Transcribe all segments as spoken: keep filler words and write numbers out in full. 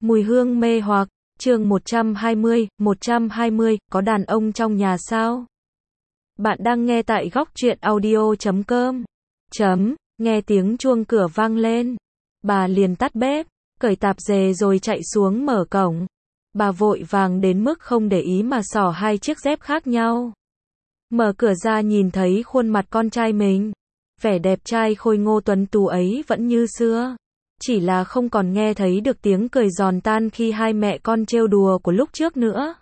Mùi hương mê hoặc, chương một trăm hai mươi, một trăm hai mươi, có đàn ông trong nhà sao? Bạn đang nghe tại góc truyện audio chấm com. Chấm, nghe tiếng chuông cửa vang lên. Bà liền tắt bếp, cởi tạp dề rồi chạy xuống mở cổng. Bà vội vàng đến mức không để ý mà xỏ hai chiếc dép khác nhau. Mở cửa ra nhìn thấy khuôn mặt con trai mình. Vẻ đẹp trai khôi ngô tuấn tú ấy vẫn như xưa. Chỉ là không còn nghe thấy được tiếng cười giòn tan khi hai mẹ con trêu đùa của lúc trước nữa.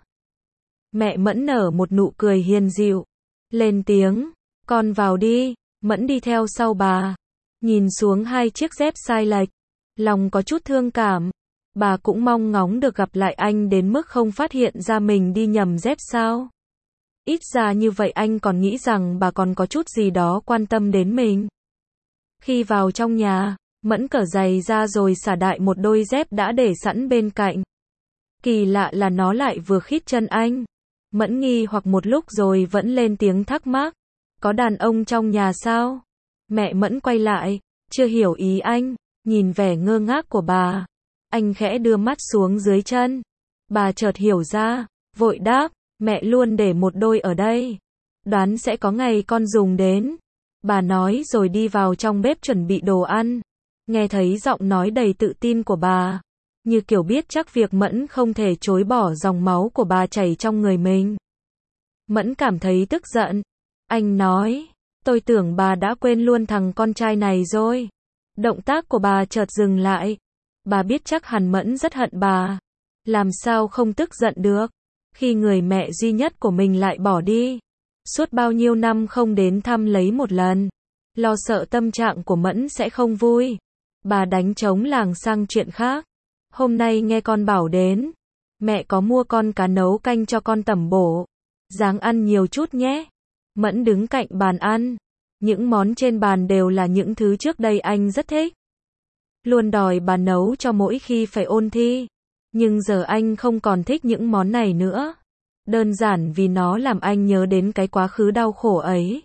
Mẹ Mẫn nở một nụ cười hiền dịu. Lên tiếng, con vào đi. Mẫn đi theo sau bà. Nhìn xuống hai chiếc dép sai lệch. Lòng có chút thương cảm. Bà cũng mong ngóng được gặp lại anh đến mức không phát hiện ra mình đi nhầm dép sao. Ít ra như vậy anh còn nghĩ rằng bà còn có chút gì đó quan tâm đến mình. Khi vào trong nhà, Mẫn cởi giày ra rồi xả đại một đôi dép đã để sẵn bên cạnh. Kỳ lạ là nó lại vừa khít chân anh. Mẫn nghi hoặc một lúc rồi vẫn lên tiếng thắc mắc. Có đàn ông trong nhà sao? Mẹ Mẫn quay lại, chưa hiểu ý anh, nhìn vẻ ngơ ngác của bà. Anh khẽ đưa mắt xuống dưới chân. Bà chợt hiểu ra, vội đáp, mẹ luôn để một đôi ở đây. Đoán sẽ có ngày con dùng đến. Bà nói rồi đi vào trong bếp chuẩn bị đồ ăn. Nghe thấy giọng nói đầy tự tin của bà, như kiểu biết chắc việc Mẫn không thể chối bỏ dòng máu của bà chảy trong người mình. Mẫn cảm thấy tức giận. Anh nói, tôi tưởng bà đã quên luôn thằng con trai này rồi. Động tác của bà chợt dừng lại. Bà biết chắc hẳn Mẫn rất hận bà. Làm sao không tức giận được, khi người mẹ duy nhất của mình lại bỏ đi. Suốt bao nhiêu năm không đến thăm lấy một lần. Lo sợ tâm trạng của Mẫn sẽ không vui. Bà đánh trống làng sang chuyện khác. Hôm nay nghe con bảo đến. Mẹ có mua con cá nấu canh cho con tẩm bổ. Ráng ăn nhiều chút nhé. Mẫn đứng cạnh bàn ăn. Những món trên bàn đều là những thứ trước đây anh rất thích. Luôn đòi bà nấu cho mỗi khi phải ôn thi. Nhưng giờ anh không còn thích những món này nữa. Đơn giản vì nó làm anh nhớ đến cái quá khứ đau khổ ấy.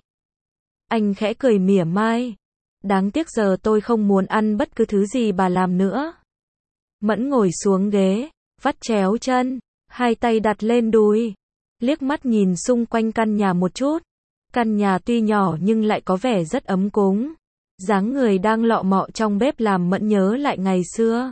Anh khẽ cười mỉa mai. Đáng tiếc giờ tôi không muốn ăn bất cứ thứ gì bà làm nữa. Mẫn ngồi xuống ghế, vắt chéo chân, hai tay đặt lên đùi. Liếc mắt nhìn xung quanh căn nhà một chút. Căn nhà tuy nhỏ nhưng lại có vẻ rất ấm cúng. Dáng người đang lọ mọ trong bếp làm Mẫn nhớ lại ngày xưa.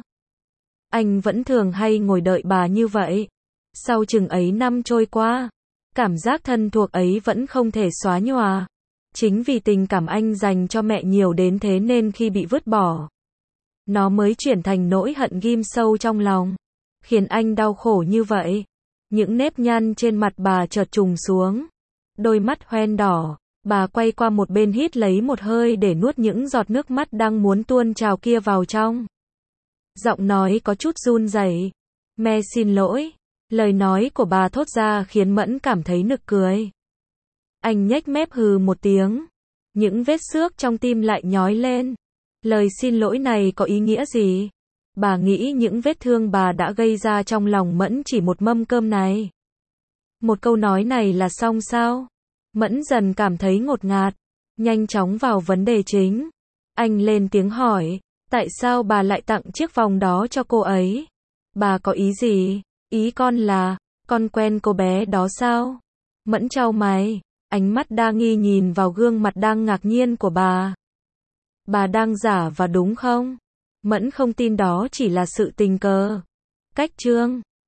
Anh vẫn thường hay ngồi đợi bà như vậy. Sau chừng ấy năm trôi qua, cảm giác thân thuộc ấy vẫn không thể xóa nhòa. Chính vì tình cảm anh dành cho mẹ nhiều đến thế nên khi bị vứt bỏ, nó mới chuyển thành nỗi hận ghim sâu trong lòng, khiến anh đau khổ như vậy. Những nếp nhăn trên mặt bà chợt trùng xuống. Đôi mắt hoen đỏ, bà quay qua một bên hít lấy một hơi để nuốt những giọt nước mắt đang muốn tuôn trào kia vào trong. Giọng nói có chút run rẩy. Mẹ xin lỗi. Lời nói của bà thốt ra khiến Mẫn cảm thấy nực cười. Anh nhếch mép hừ một tiếng. Những vết xước trong tim lại nhói lên. Lời xin lỗi này có ý nghĩa gì? Bà nghĩ những vết thương bà đã gây ra trong lòng Mẫn chỉ một mâm cơm này. Một câu nói này là xong sao? Mẫn dần cảm thấy ngột ngạt. Nhanh chóng vào vấn đề chính. Anh lên tiếng hỏi. Tại sao bà lại tặng chiếc vòng đó cho cô ấy? Bà có ý gì? Ý con là, con quen cô bé đó sao? Mẫn chau mày, ánh mắt đa nghi nhìn vào gương mặt đang ngạc nhiên của bà. Bà đang giả và đúng không? Mẫn không tin đó chỉ là sự tình cờ. Cách chương